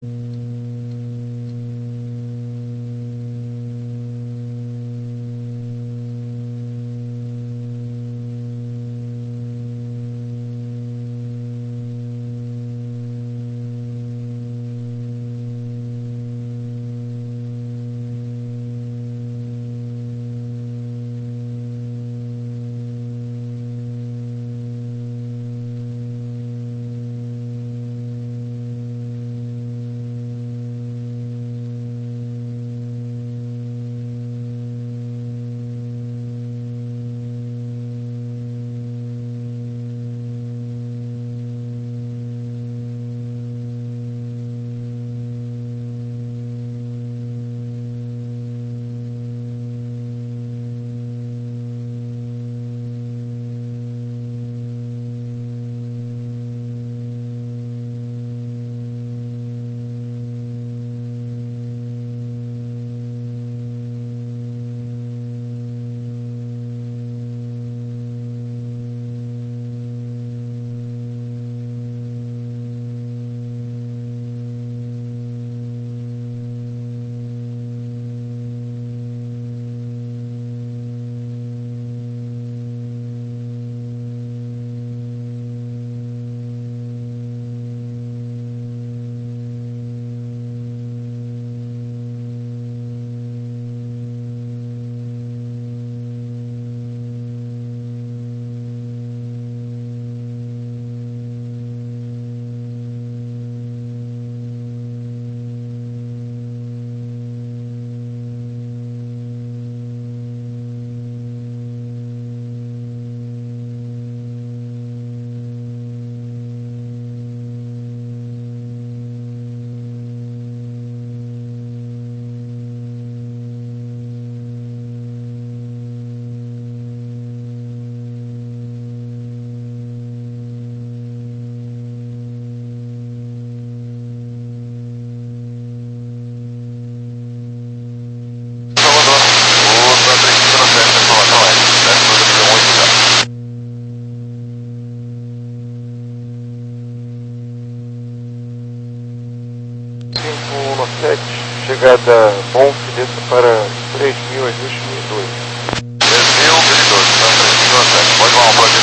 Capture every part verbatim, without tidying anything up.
Chegada Bonf, desça para três mil, ajuste mil e dois. três mil, mil e dois, tá? três mil e sete. Pode voar um plano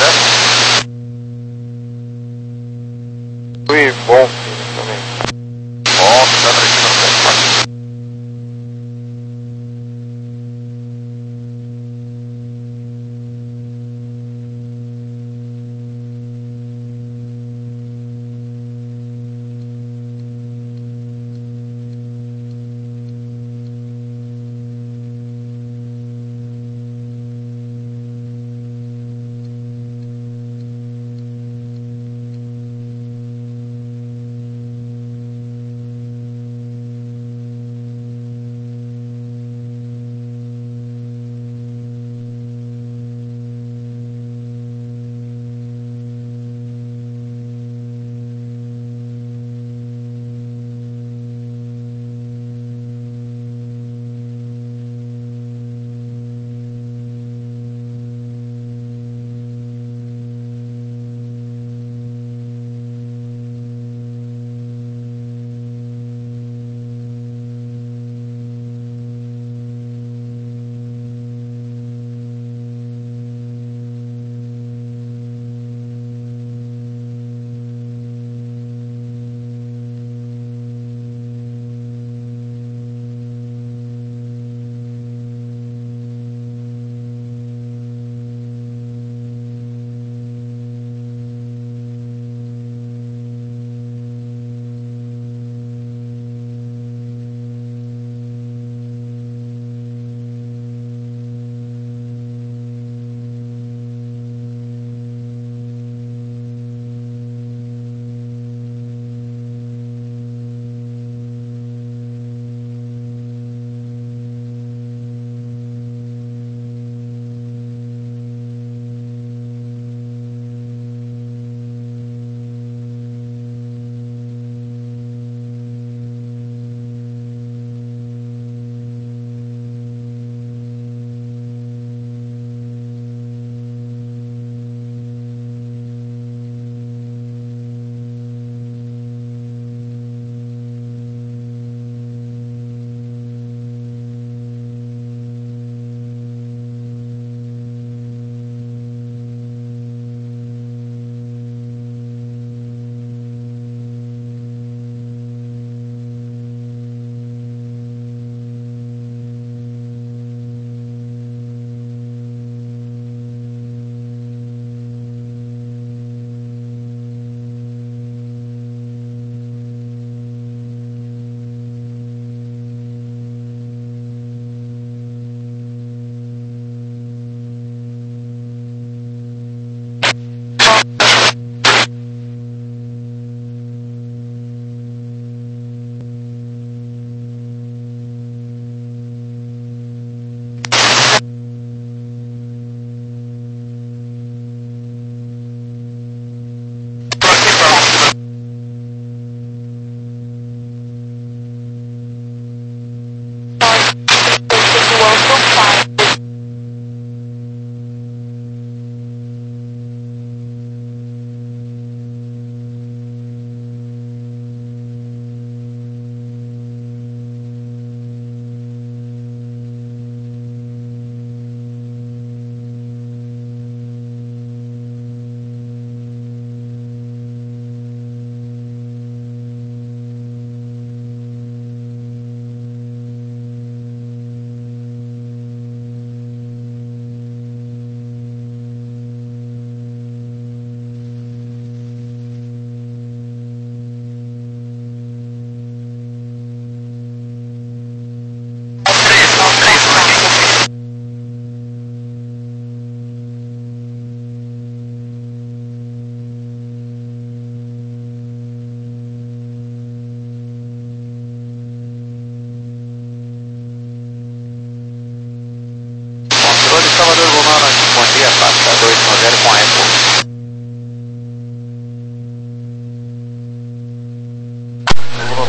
direto? Fui Bonf também. Bonf, tá três mil e sete.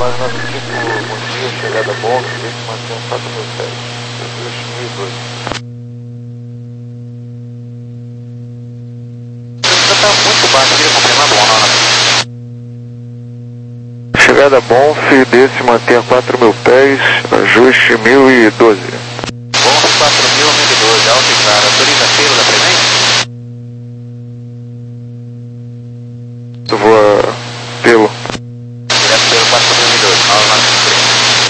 quatro nove cinco, bom dia, chegada bom, fidência mantenha quatro mil pés, dois mil e doze. Você tá muito baixo, queria confirmar bom, não, né? Chegada bom, fidência mantenha quatro mil pés, ajuste mil e doze. Bom, quatro mil, mil e doze, alta e clara. Autoriza Keilo da presente? Voa pelo. Direto pelo quatro mil e doze, nove nove cinco três.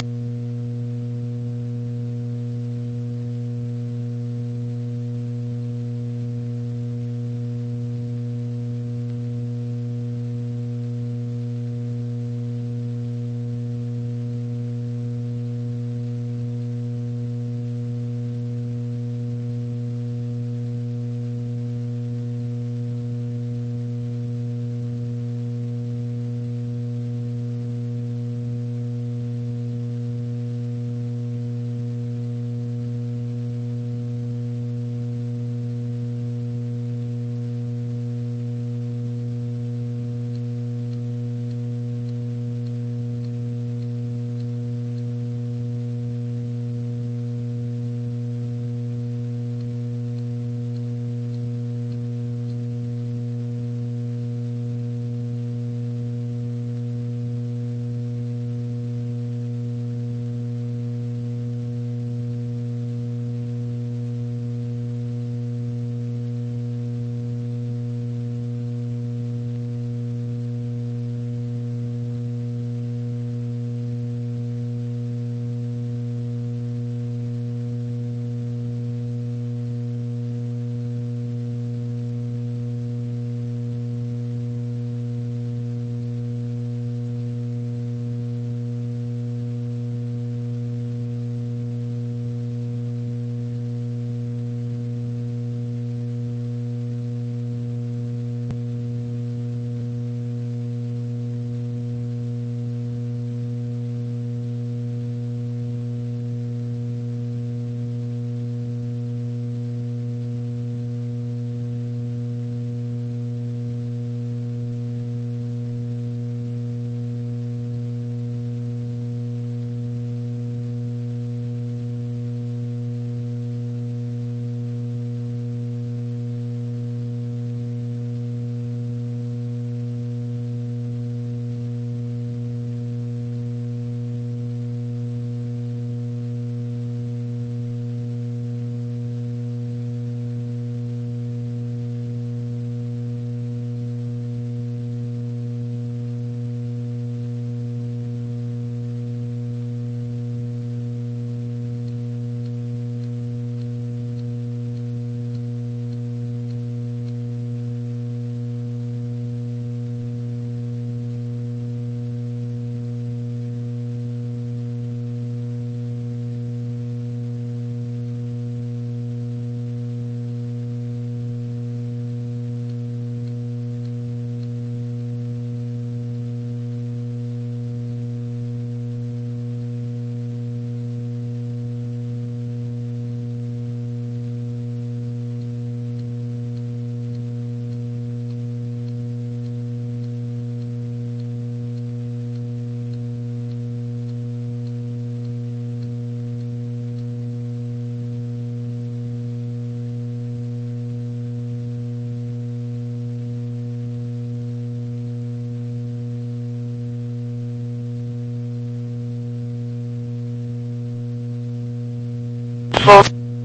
Só.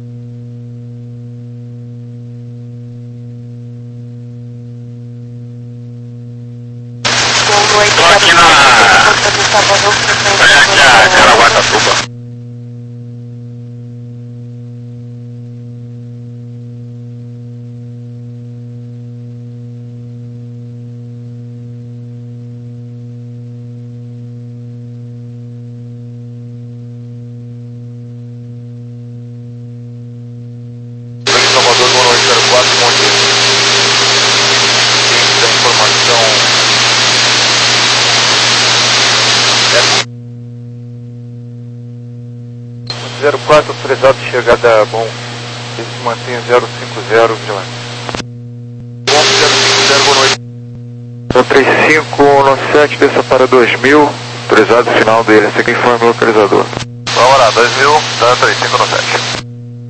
Tô aqui na... Olha aqui a Caraguatatuba. Salvador, boa noite, zero quatro, bom dia. Ciência da informação. zero quatro, autorizado de chegada bom. Ele se mantém zero cinco zero, vigilante. Bom, zero cinco zero, boa noite. zero três cinco nove sete, desça para dois mil. Autorizado final dele, esse aqui informe localizador. Vamos lá, dois mil, tá três cinco nove sete.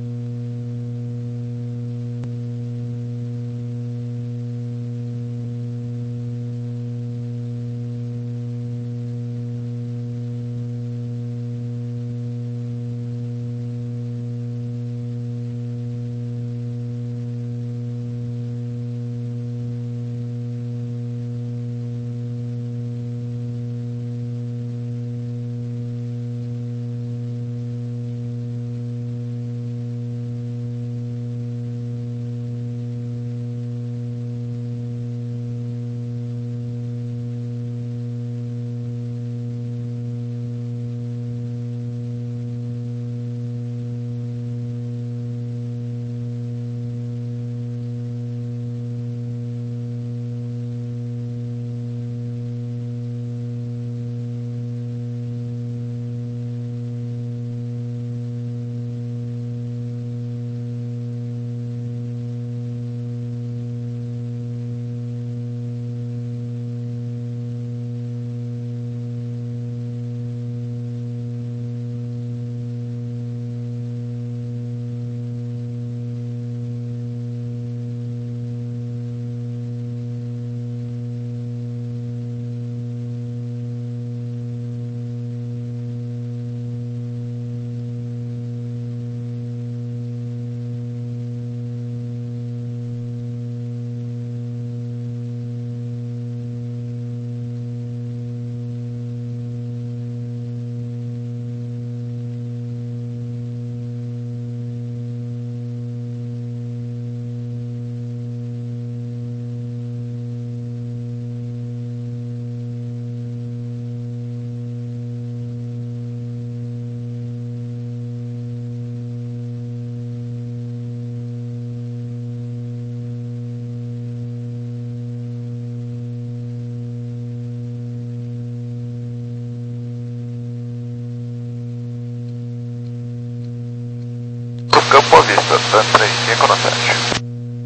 Campo Vista, tá três cinco nove sete.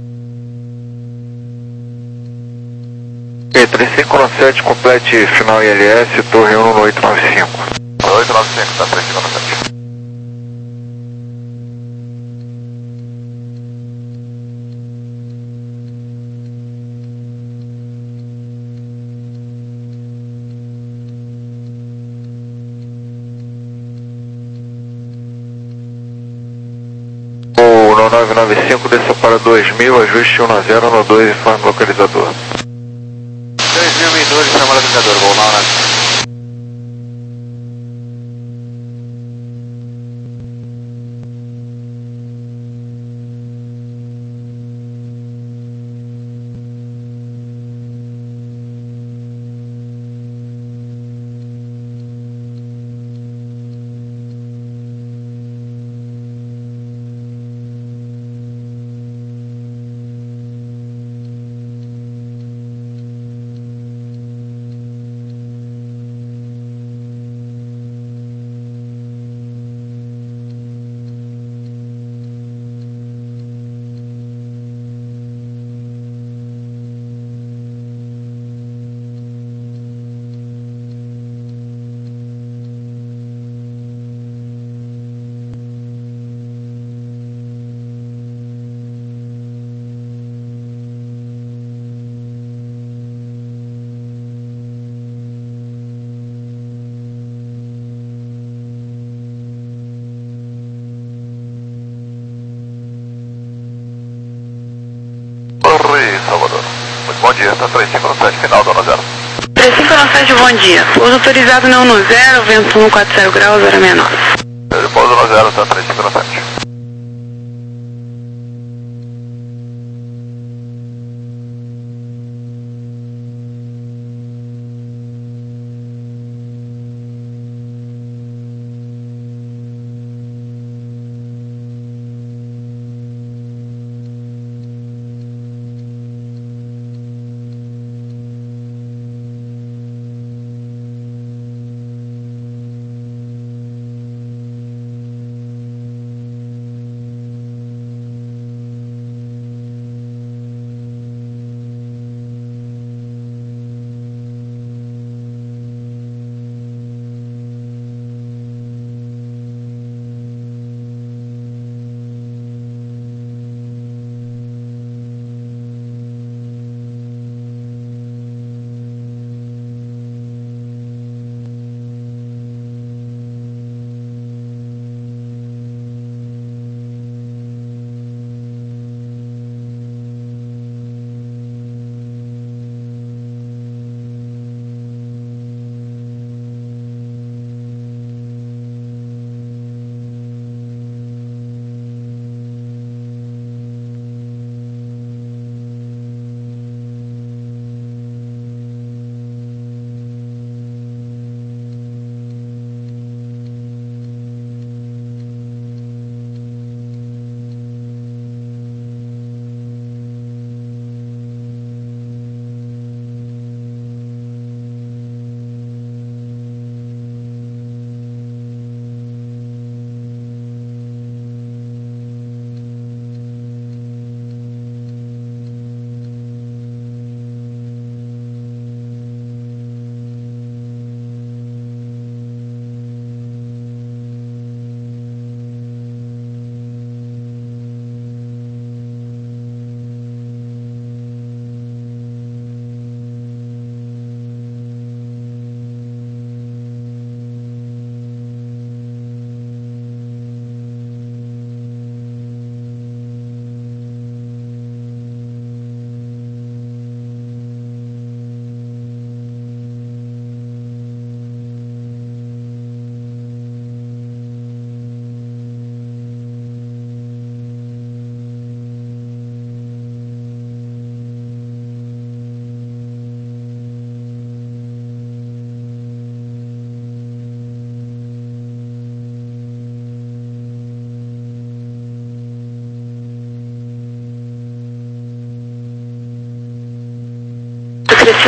Ok, três cinco nove sete, complete final I L S, torre um no oito nove cinco. oito nove cinco, tá três cinco nove sete. nove nove cinco, desça para dois mil, ajuste um zero no dois, informe localizador. dois mil e doze, informe localizador, vou lá, né? Salvador. Muito bom dia, está três cinco nove sete, final, dona zero. três cinco nove sete, bom dia. Pouso autorizado não no zero, vento um quatro zero graus, zero seis nove. Eu pouso no zero, está três cinco nove sete.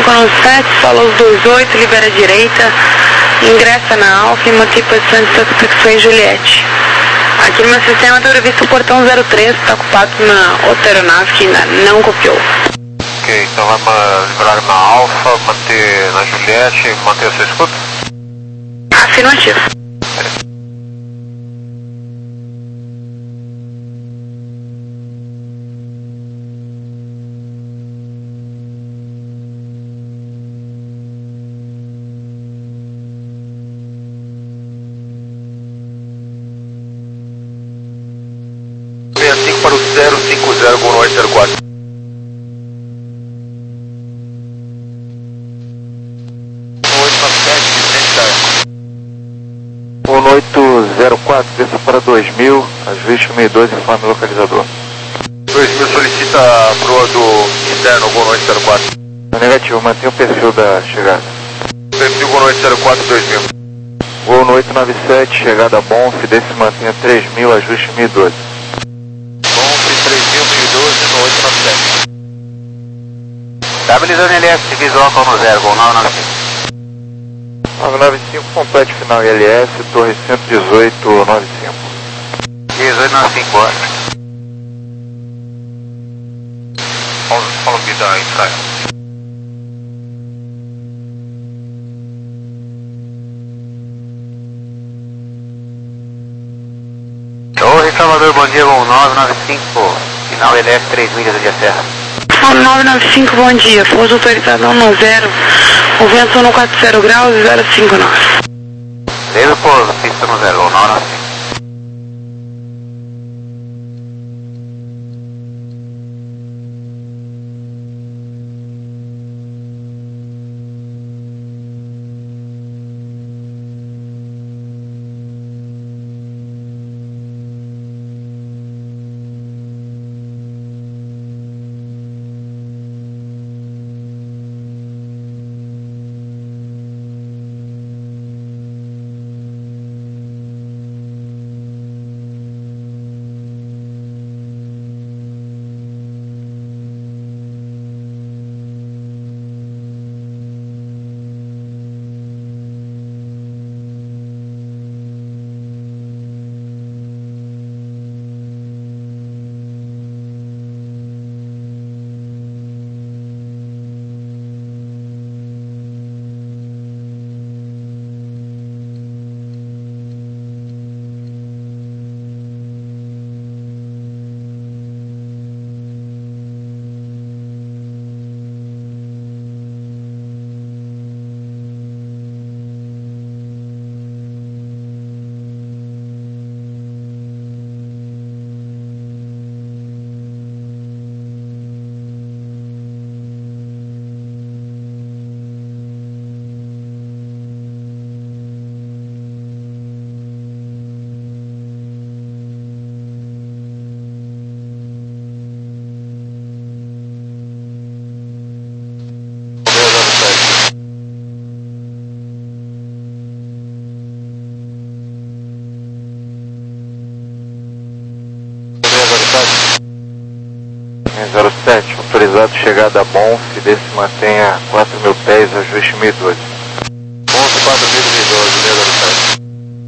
cinco no sete, solo os dois oito, libera a direita, ingressa na Alfa e mantém posição de Santa Fe Juliette. Aqui no meu sistema está previsto o portão zero três, está ocupado por uma outra aeronave que ainda não copiou. Ok, então vai para liberar na Alfa, manter na Juliette e manter a sua escuta? Afirmativo. sessenta e cinco para o zero cinco zero, Gol Norte zero quatro. um oito zero quatro, desça para dois mil, ajuste mil e doze, informe localizador. dois mil solicita a proa do externo, Gol Norte zero quatro. Negativo, mantenha o perfil da chegada. Perfil Gol Norte zero quatro, dois mil. Gol no oito nove sete, chegada bom, Fidesse mantenha três mil, ajuste mil e doze. três mil, mil e doze no oito nove sete. Estabilizando L S, visual como zero, Gol nove nove cinco. nove nove cinco, complete final I L S, torre cento e dezoito, noventa e cinco. dezoito noventa e cinco, ótimo. Follow me da Israel. Torre Salvador, bom dia, Gol nove nove cinco, final L S três milhas de Serra. nove nove cinco, bom dia, força autorizada um no zero, o vento no quatro zero graus e zero cinco nove. Beleza, pô, pista no zero, Gol nove nove cinco. zero sete, autorizado chegada bom, Fidesse mantenha quatro mil pés, ajuste mil e doze. Ponto quatro mil e doze, zero sete.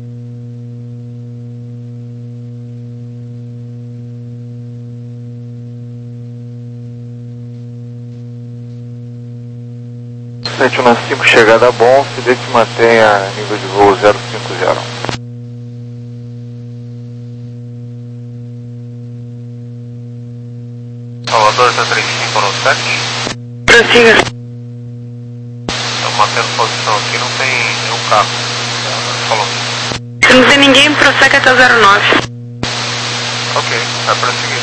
sete nove cinco, chegada bom, Fidesse mantenha nível de voo zero cinco zero. Salvador, tá três cinco no sete. Prossiga. Estamos mantendo posição aqui, não tem nenhum carro. Falou. Se não tem ninguém, prossegue até o zero nove. Ok, vai prosseguir.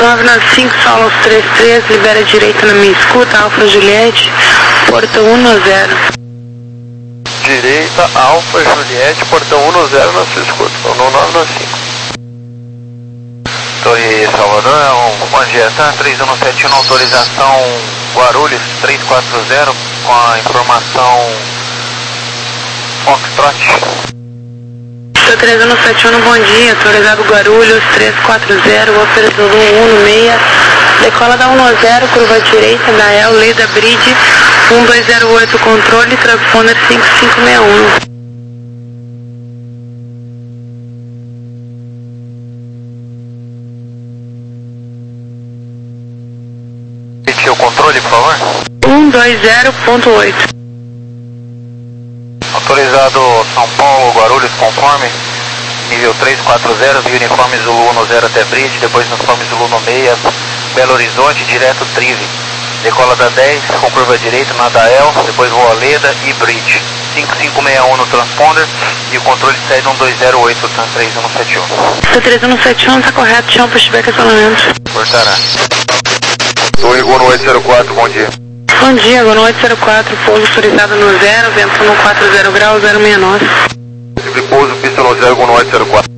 nove nove cinco, solo três três, libera a direita na minha escuta, Alfa Juliette, portão um nove zero. Direita, Alfa Juliette, portão um nove zero na sua escuta, no nove nove cinco. Torre Salvador, é um bom dia, tá? três um sete um, autorização Guarulhos três quatro zero com a informação Foxtrot. três um sete um, bom dia, autorizado Guarulhos três quatro zero, operador um um seis, decola da um nove zero, curva direita, da El, Leda Bridge, um dois zero oito, controle, transponder cinco cinco seis um. Repetir o controle, por favor. um dois zero ponto oito. Autorizado São Paulo, Guarulhos, conforme, nível três quatro zero, via uniforme Zulu um zero até Bridge, depois uniforme Zulu seis, Belo Horizonte, direto Trive. Decola da dez, com curva direita na Dael, depois voa Leda e Bridge. cinco cinco seis um no transponder e o controle segue um dois zero oito, três um sete um. três um sete um, tá correto, chama pushback acionamento. Portará. Torre Gol oito zero quatro, bom dia. Bom dia, Gol oito zero quatro, pouso autorizado no zero, vento no quatro zero grau, zero seis nove. Recebi pouso, pista no zero, Gol oito zero quatro.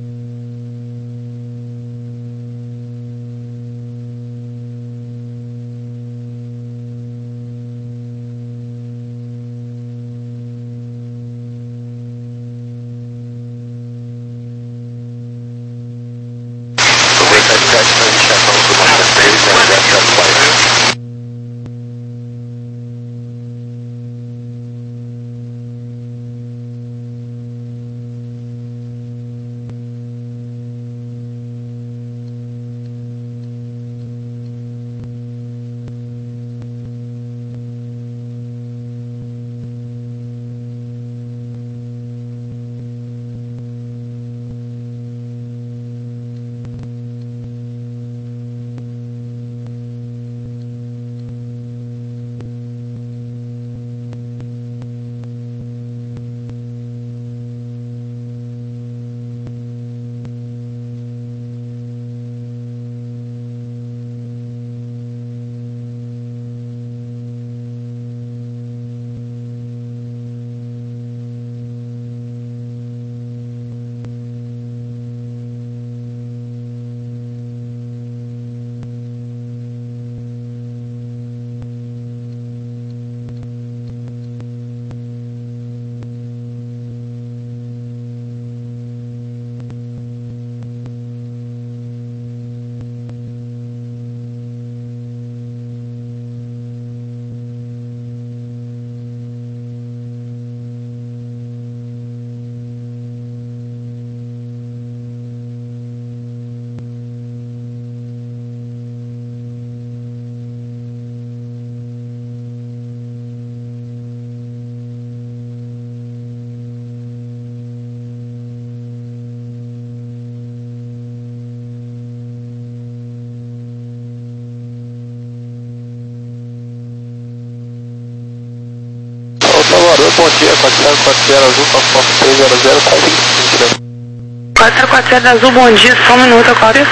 Salvador, bom dia, quatro zero quatro zero azul, Fox três zero zero, tá vinte. quatro zero quatro zero azul, bom dia, só um minuto, cópia.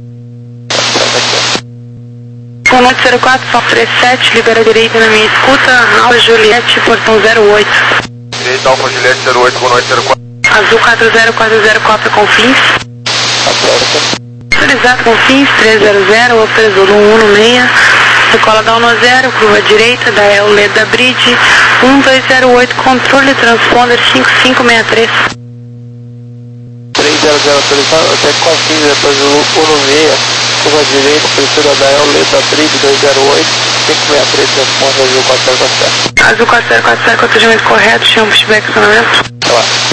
um oito zero quatro, Fox três sete, libera a direita na minha escuta, Alfa Juliette, portão zero oito. Direita, Alfa Juliette zero oito, Gol oito zero quatro. Azul quatro zero quatro zero, cópia com fins. Autorizado com fins, três zero zero, operador um um seis. Decola da um nove zero, curva direita, da El, Leda Bridge, um dois zero oito, controle, transponder cinco cinco seis três. três zero zero autorizado, até confins, depois o um seis, curva direita, prefeira da El, Leda Bridge dois zero oito, cinco seis três, transponder azul quatro zero quatro zero. Azul quatro zero quatro zero, com atendimento correto, chama pushback acionamento. Tá lá.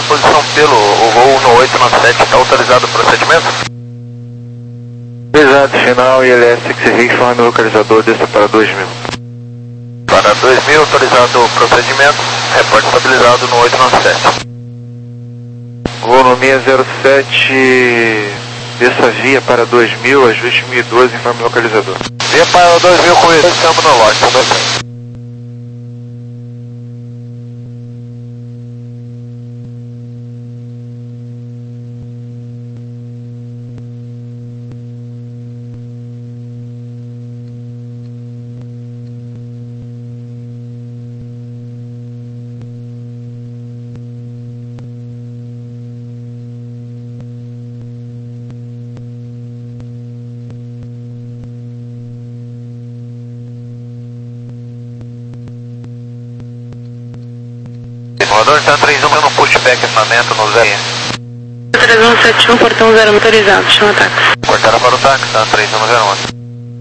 a posição pelo o voo no oito nove sete, está autorizado o procedimento? Autorizado, final I L S X R, informe localizador, desça para dois mil. Para dois mil, autorizado o procedimento, reporte estabilizado no oito nove sete. Voo no seis zero sete, desça via para dois mil, ajuste mil e doze, informe localizador. Via para dois mil com isso, estamos no lote, tudo bem. Voador está três um no pushback, acionamento no zero. três um sete um, portão zero motorizado, chama táxi. Cortaram para o táxi, está três um zero um.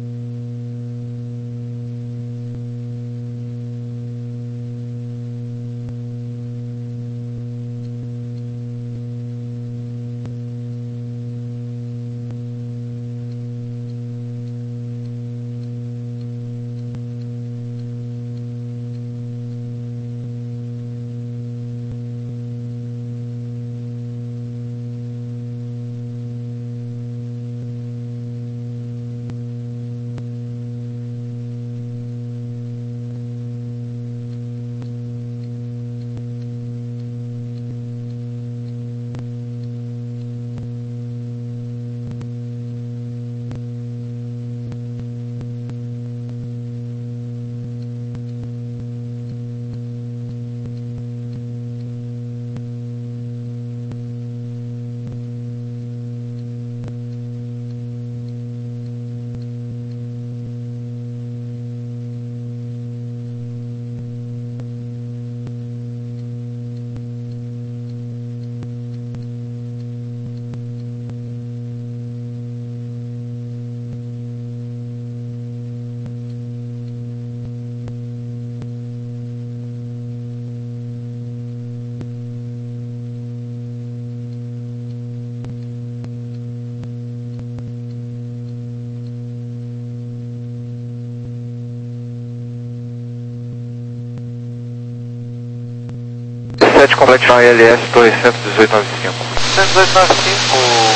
sete complete I L S, torre cento e dezoito noventa e cinco. cento e dezoito noventa e cinco,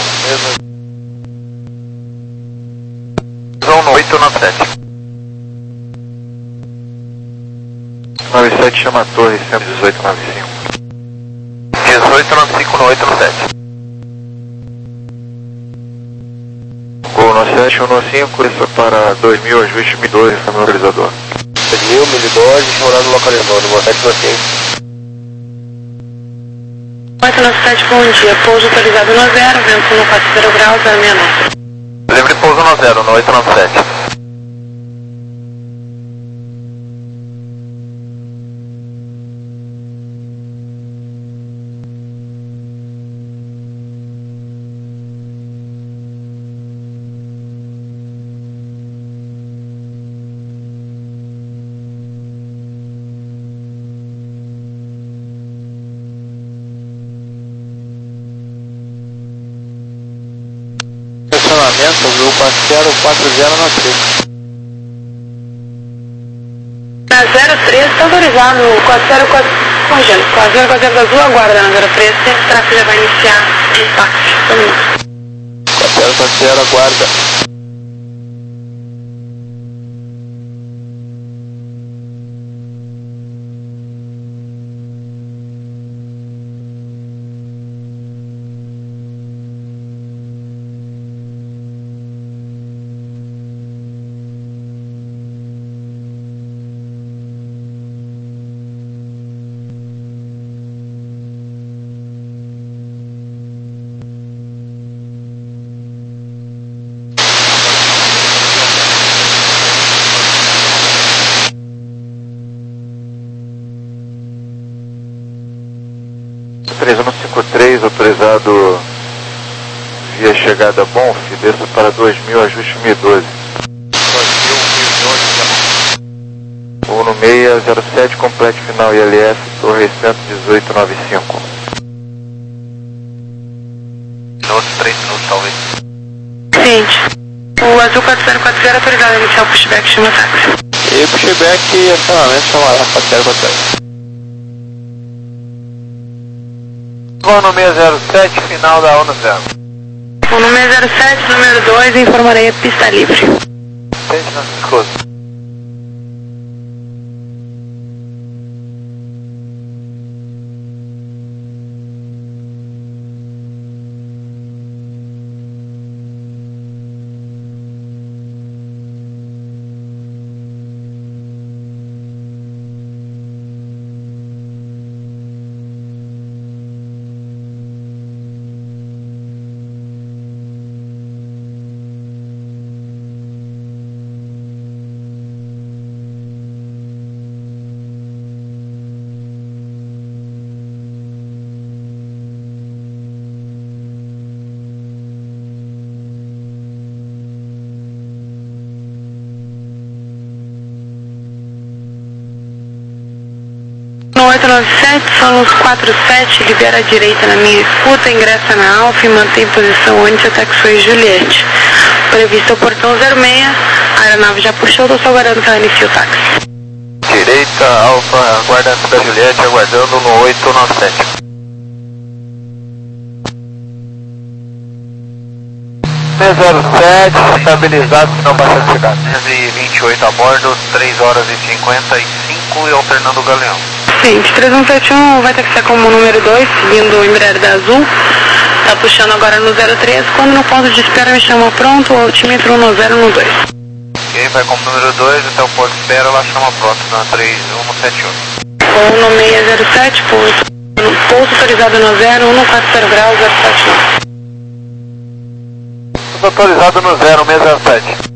mesmo. Zona oito nove sete. noventa e sete chama a torre cento e dezoito noventa e cinco. dezoito noventa e cinco no oito nove sete. Gol no sete um cinco, desça para dois mil, ajuste mil e doze, informe localizador. dois mil, mil e doze, chamado no localizador, no sete nove cinco. oito nove sete, bom dia. Pouso autorizado no zero, vento no quatro zero graus, zero seis nove. Livre pouso no zero, no oito nove sete. Estacionamento, viu? Parceiro quatro zero na três. Na zero três, está autorizado o quatro zero quatro, congelo, quatro zero quatro zero azul, aguarda na zero três, o tráfego já vai iniciar em táxi, estamos. quatro zero quatro zero, aguarda. três um cinco três, autorizado via chegada Bonf, desça para dois mil, ajuste mil e doze. Voo no seis zero sete, complete final I L S, torre cento e dezoito noventa e cinco. uns três minutos talvez. Ciente. O Azul quatro zero quatro zero autorizado a iniciar o pushback, chama táxi. E pushback e acionamento chamará quatro zero quatro zero. Vou no seis zero sete, final da onda zero. O número zero sete, número dois, informarei a pista livre. Sente na escuta. No oito nove sete, Solos quatro sete, libera a direita na minha escuta, ingressa na Alfa e mantém posição onde seu táxi foi Juliette. Previsto o portão zero seis, a aeronave já puxou, estou só aguardando que ela inicie o táxi. Direita, Alfa, aguardando da Juliette, aguardando no oito nove sete. seis zero sete, estabilizado, não bastante chegado. trezentos e vinte e oito a bordo, três horas e cinquenta e cinco e alternando o galeão. Sim, três um sete um vai taxiar como número dois, seguindo o Embraer da Azul. Tá puxando agora no zero três, quando no ponto de espera me chama pronto, o altímetro no zero no dois. Ok, vai como número dois, até o ponto de espera, ela chama pronto na três um sete oito. Ou no seis zero sete, pouso, pouso autorizado no zero, um quatro zero graus, zero sete nove. Tudo autorizado no zero seis zero sete.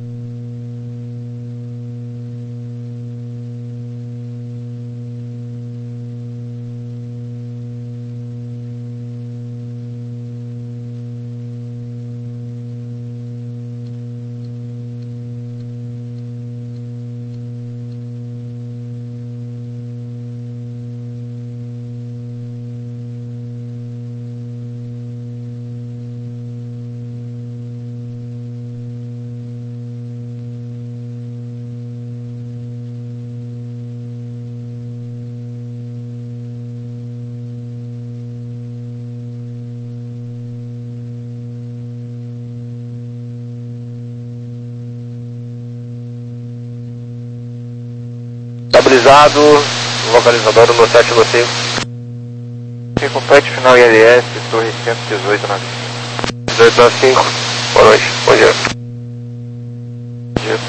Estabilizado, localizador no sete no cinco. Complete final I L S, torre cento e dezoito na linha. dezoito nove cinco, boa noite, bom dia. Bom dia.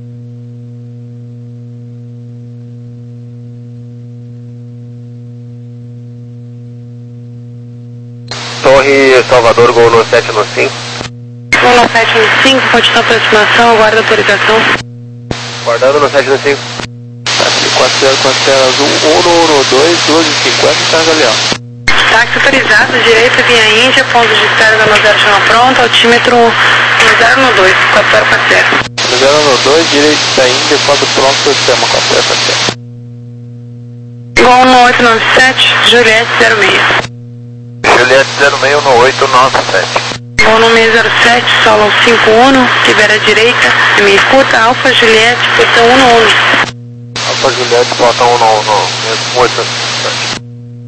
Torre Salvador, gol no sete no cinco. Gol no sete no cinco, continua a aproximação, aguarda a autorização. Guardando no sete no cinco. quatro zero quatro zero azul, um no dois, doze e cinquenta, está galeão. Táxi autorizado, direita, via Índia, ponto de espera da no zero chama pronto, altímetro no zero no dois, quatro zero quatro zero. No zero no dois, direita da Índia, quando pronto, chama quatro zero quatro zero. Gol no oito nove sete, Juliette zero seis. Juliette zero seis no oito nove sete. Gol no seis zero sete, Solo cinco um, libera a direita, me escuta, Alfa Juliette, portão um no um. Alfa Juliette, bota um no, no mesmo oito sete.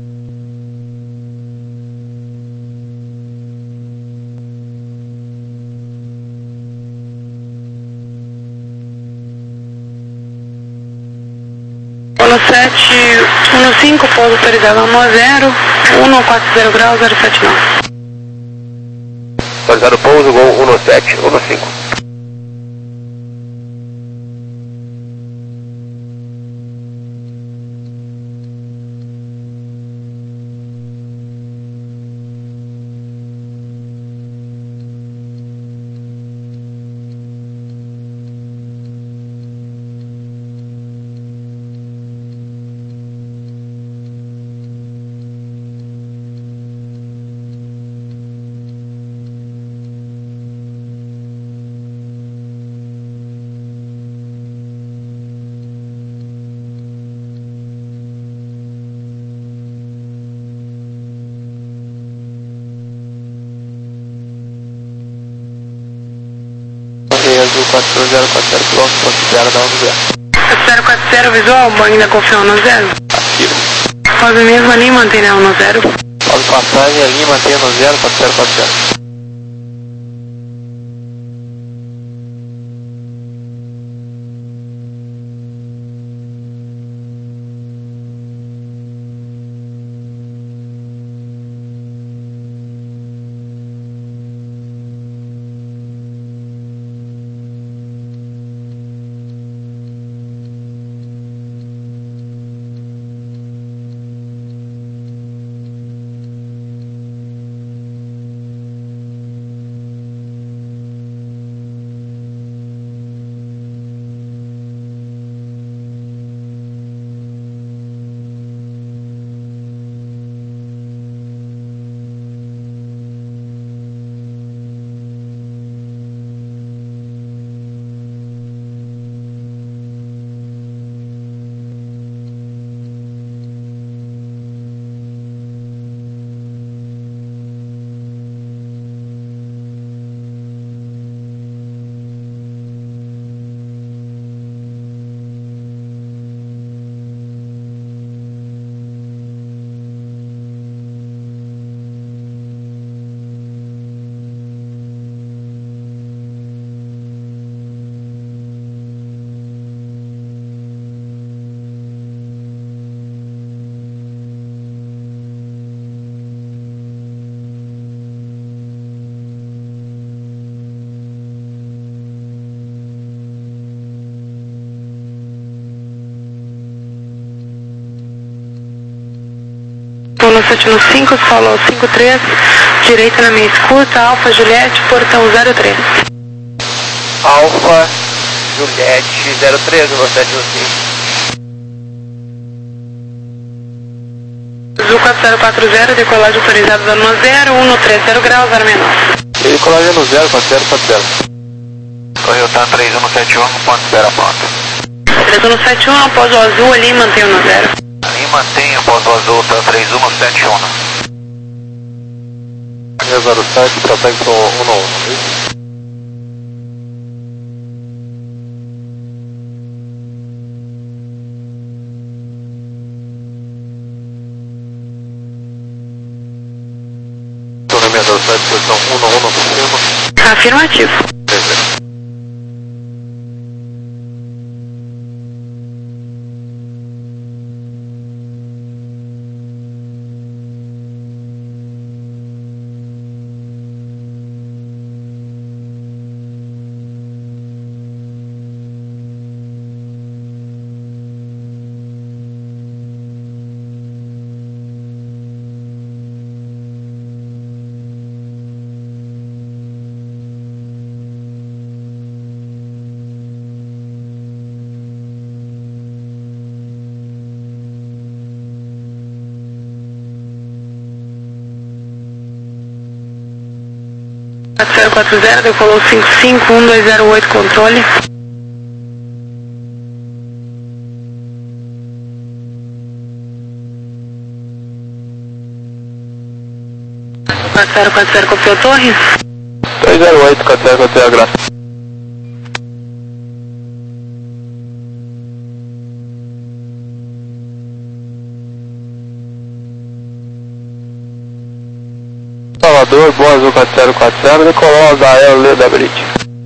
um no sete, um no cinco, pouso autorizado um no zero, um no quatro zero graus, zero sete nove. Autorizado pouso, gol um no sete, um no cinco. quatro zero quatro zero quilômetros, considera da onze zero. zero quatro zero visual, Boeing da Confião no zero. Afirmo. Faz a mesma ali, mantém ela no zero. Sobe passagem ali, mantenha no zero quatro zero quatro zero. No sete um cinco, solo cinco três, direita na minha escuta, Alfa Juliette, portão zero três. Alfa Juliette zero três, no sete um cinco. Azul quatro zero quatro zero, decolagem autorizada da no zero, um três zero graus, zero menor. Decolagem no zero quatro zero quatro zero. Toyota três um sete um, ponto zero ponto. três um sete um, após o azul ali, mantenha no zero. Ali mantenha após o azul, tá três um sete um. zero sete, prossegue para o um um. zero sete, posição um um, confirma. Afirmativo. quatro zero quatro zero, decolou cinco cinco, um dois zero oito, controle. quatro zero quatro zero, copiou torre. três zero oito, quatro zero quatro zero, graças. Salvador, Boa Azul quatro zero quatro zero, decolou a Zael Leda Bridge.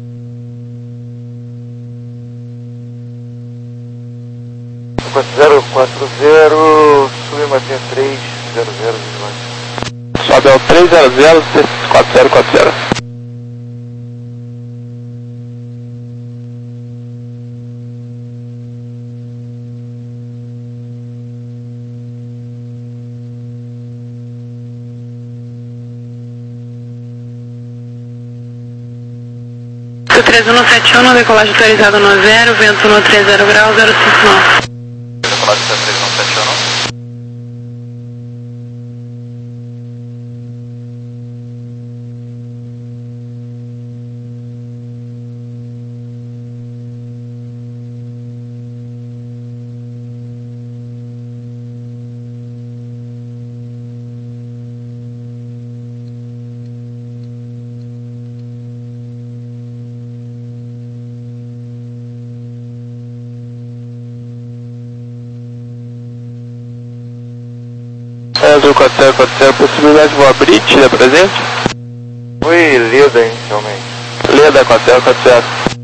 quatro zero quatro zero, sube mantenha três zero zero. Sobe ao três zero zero, quatro zero quatro zero. três um sete um, decolagem autorizada no zero, vento no três zero graus, zero cinco nove. Decolagem três um sete um. Azul quatro zero quatro zero, possibilidade de voar Brit, é presente? Oi, Leda inicialmente. Leda quatro zero quatro zero.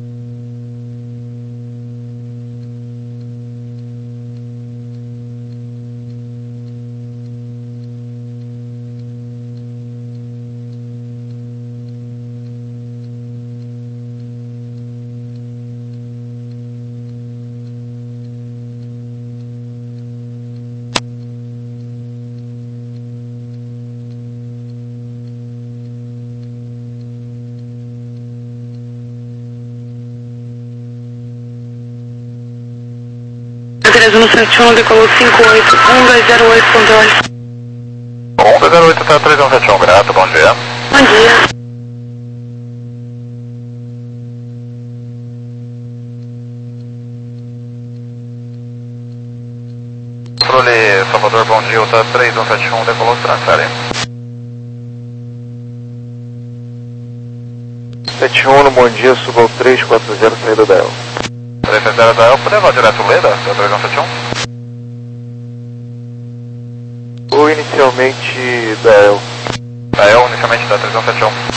três um sete um, decolou cinco oito, um dois zero oito, controle. um dois zero oito, tá três um sete um, grato, bom dia. Bom dia. Controle Salvador, bom dia, tá três um sete um, decolou, transfere. sete um, bom dia, suba ao três quatro zero, saída da El. três sete zero da El, pode levar direto o Leda, da três um sete um? Ou inicialmente da El. Da El, inicialmente da três um sete um.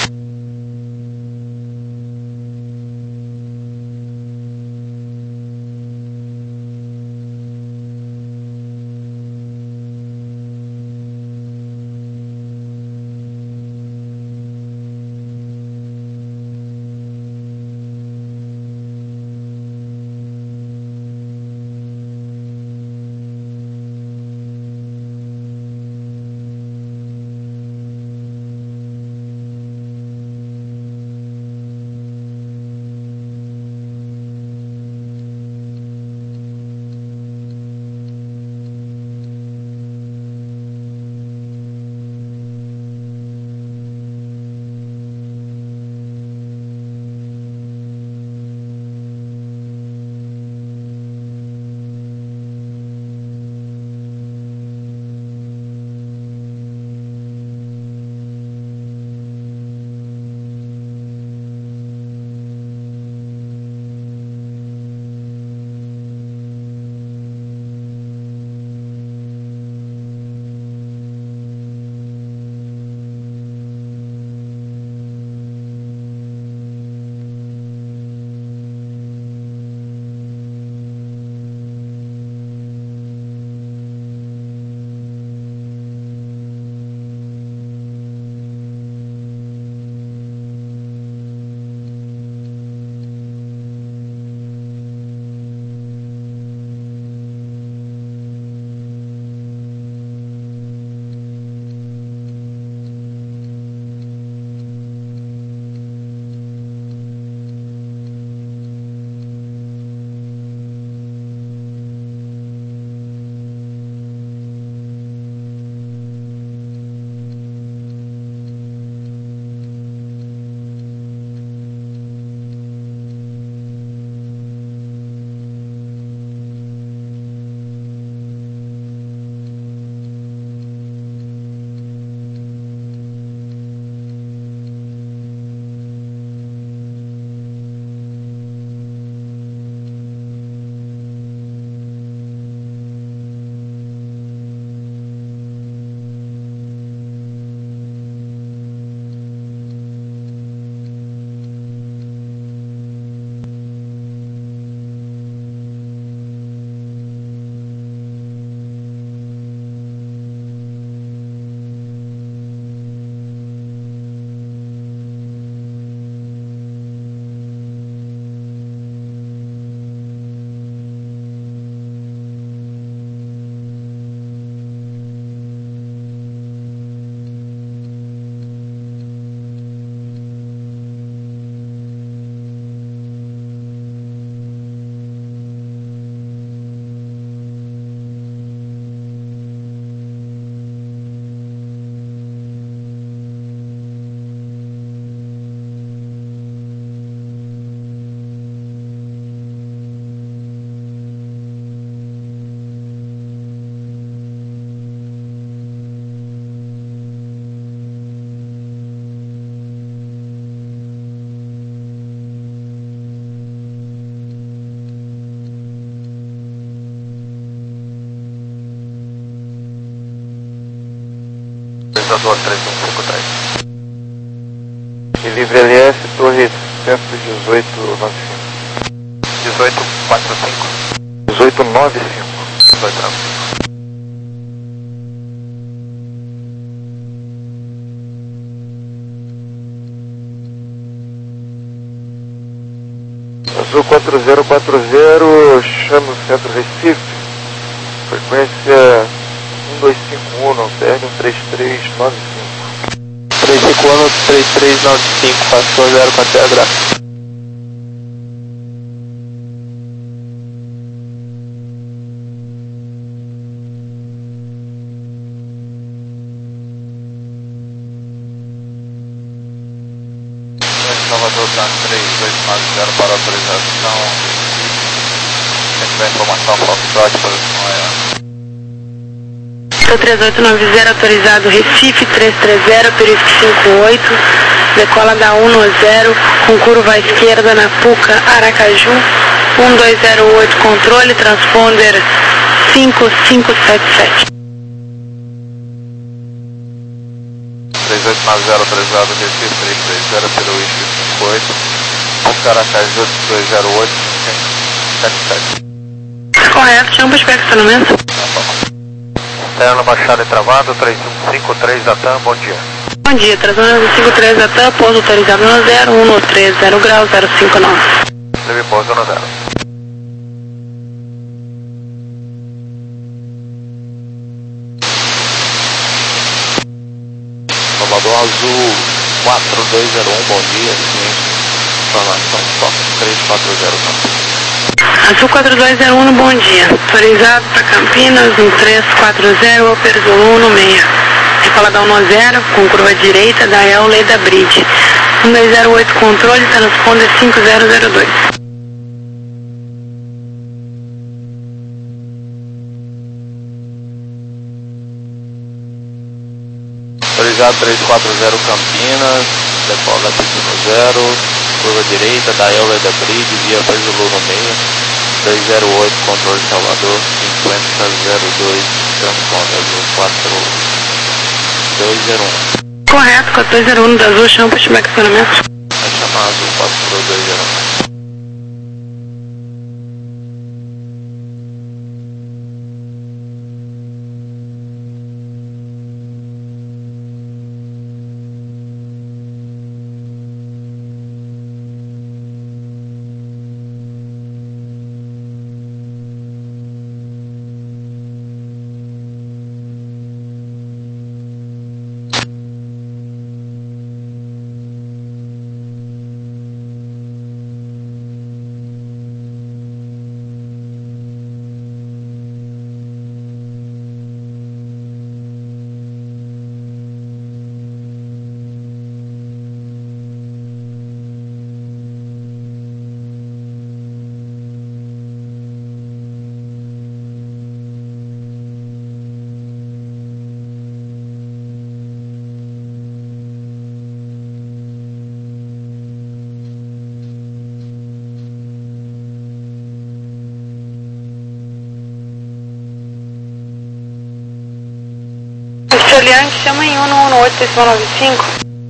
localizador três um cinco três. E livre L S, torre cento e dezoito, nove cinco. dezoito quarenta e cinco. dezoito noventa e cinco. dezoito noventa e cinco. Azul quatro zero quatro zero, chama o centro Recife, frequência um dois cinco um, não perde, um três três nove cinco. três cinco um, três três nove cinco, passou zero quatro zero graus. Salvador tá três dois nove zero para autorização. Se tiver informação, Foxtrot, posição aérea. três oito nove zero autorizado Recife três três zero, período cinco oito, decola da um no zero com curva à esquerda na Puca, Aracaju, um dois zero oito, controle, transponder cinco cinco sete sete. três oito nove zero autorizado Recife três três zero, período cinco oito, Puca, Aracaju dois zero oito, sete sete. Correto, chama para estacionamento. Terno baixado e travado, três um cinco três da TAM, bom dia. Bom dia, três um cinco três da TAM, pouso autorizado no zero, um no três, zero grau, zero cinco nove. Leve pouso no zero. Salvador Azul quatro dois zero um, bom dia, informação Fox três quatro zero Campinas. Azul quatro dois zero um, bom dia. Autorizado para Campinas, um três quatro zero, Opera Zulu um no meio. Decola da um no zero, com curva direita da El Leda Bridge. um dois zero oito, controle, transponder cinco zero zero dois. Autorizado três quatro zero Campinas, decola da pista no zero, curva direita da El Leda Bridge, via Zulu no meio. dois zero oito, controle Salvador, cinquenta zero dois, transponder Azul quatro dois zero um. Correto, quatro dois zero um da Azul, chama para estacionamento. Vai chamar Azul quatro dois zero um. Juliante, chama em um no oito seis nove cinco.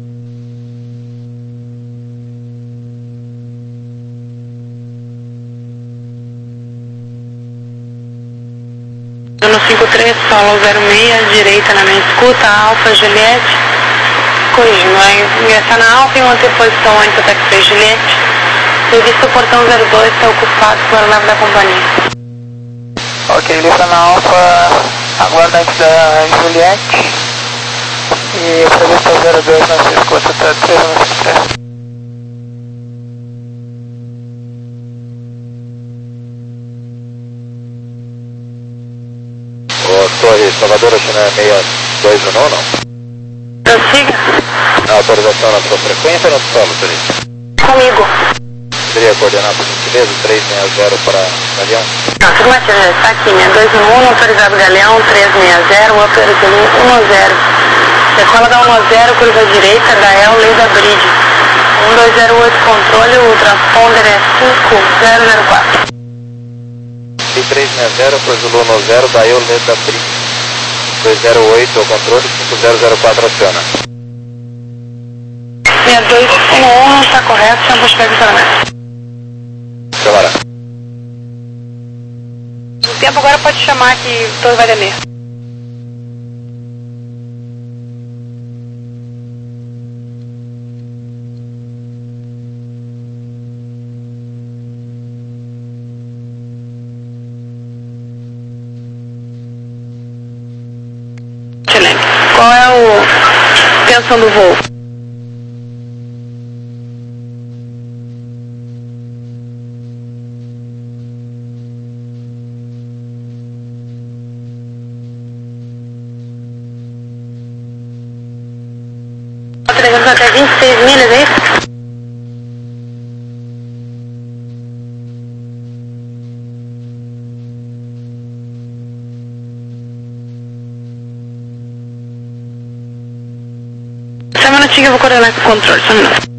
No cinco três, Paulo zero seis, direita na minha escuta, Alfa Juliette. Corrigindo, vai ingressar na Alfa e manter posição antes até que seja Juliette. Serviço do portão zero dois está ocupado pela aeronave da companhia. Ok, livra na Alfa, aguardante da Juliette. E o serviço zero dois na sua escuta, tá três um cinco três. Ô, Torre, Salvador, a China é seis dois um, não? Prossiga. A autorização na sua frequência ou no solo, Torre? Comigo. Poderia coordenar, por gentileza, três seis zero para Galeão? Afirmativo, está aqui, né? dois um um, autorizado Galeão, três seis zero, Opera Zulu um zero. Decola da um zero, curva direita da El Leda Bridge. um dois zero oito, controle, o transponder é cinco zero zero quatro. três seis zero para Zulu um zero da El Leda Bridge. dois zero oito, ao controle, cinco zero zero quatro aciona. seis dois um um, está correto, chama para estacionamento. Agora. O tempo agora pode chamar que todo vai demer. Excelente. Qual é o tensão do voo? Chegamos até vinte e seis milhas, é isso? Só um minutinho que eu vou coordenar com o controle, só um minuto.